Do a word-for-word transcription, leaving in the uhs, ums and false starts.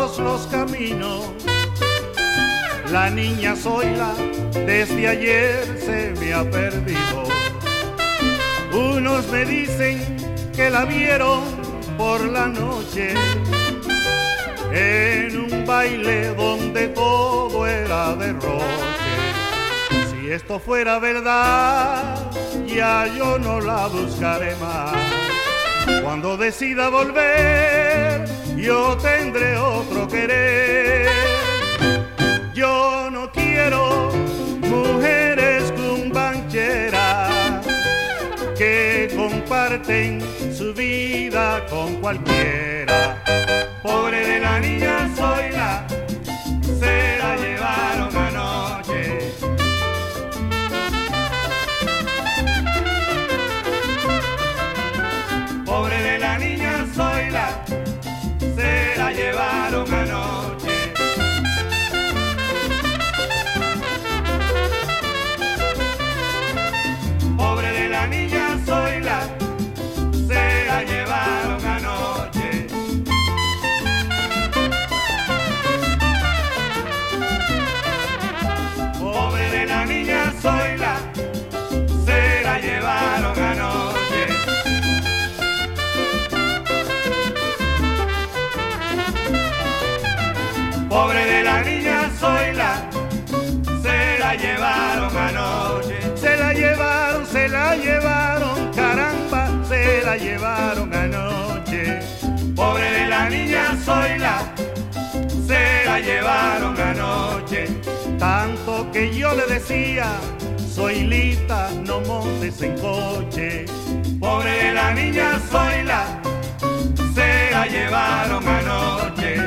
todos los caminos. La niña Zoila desde ayer se me ha perdido. Unos me dicen que la vieron por la noche en un baile donde todo era derroche. Si esto fuera verdad, ya yo no la buscaré más. Cuando decida volver, yo tendré otro querer. Yo no quiero mujeres cumbancheras que comparten su vida con cualquiera. Pobre de la niña Zoila, se la llevaron anoche. Pobre de la niña Zoila, se la llevaron anoche. Pobre de la niña Zoila, se la llevaron anoche. Pobre de la niña Zoila, se la llevaron anoche. Pobre de la niña Zoila, se la llevaron anoche. Se la llevaron, se la llevaron, caramba, se la llevaron anoche. Pobre de la niña Zoila, se la llevaron anoche. Tanto que yo le decía, Zoilita, no montes en coche. Pobre de la niña Zoila, se la llevaron anoche.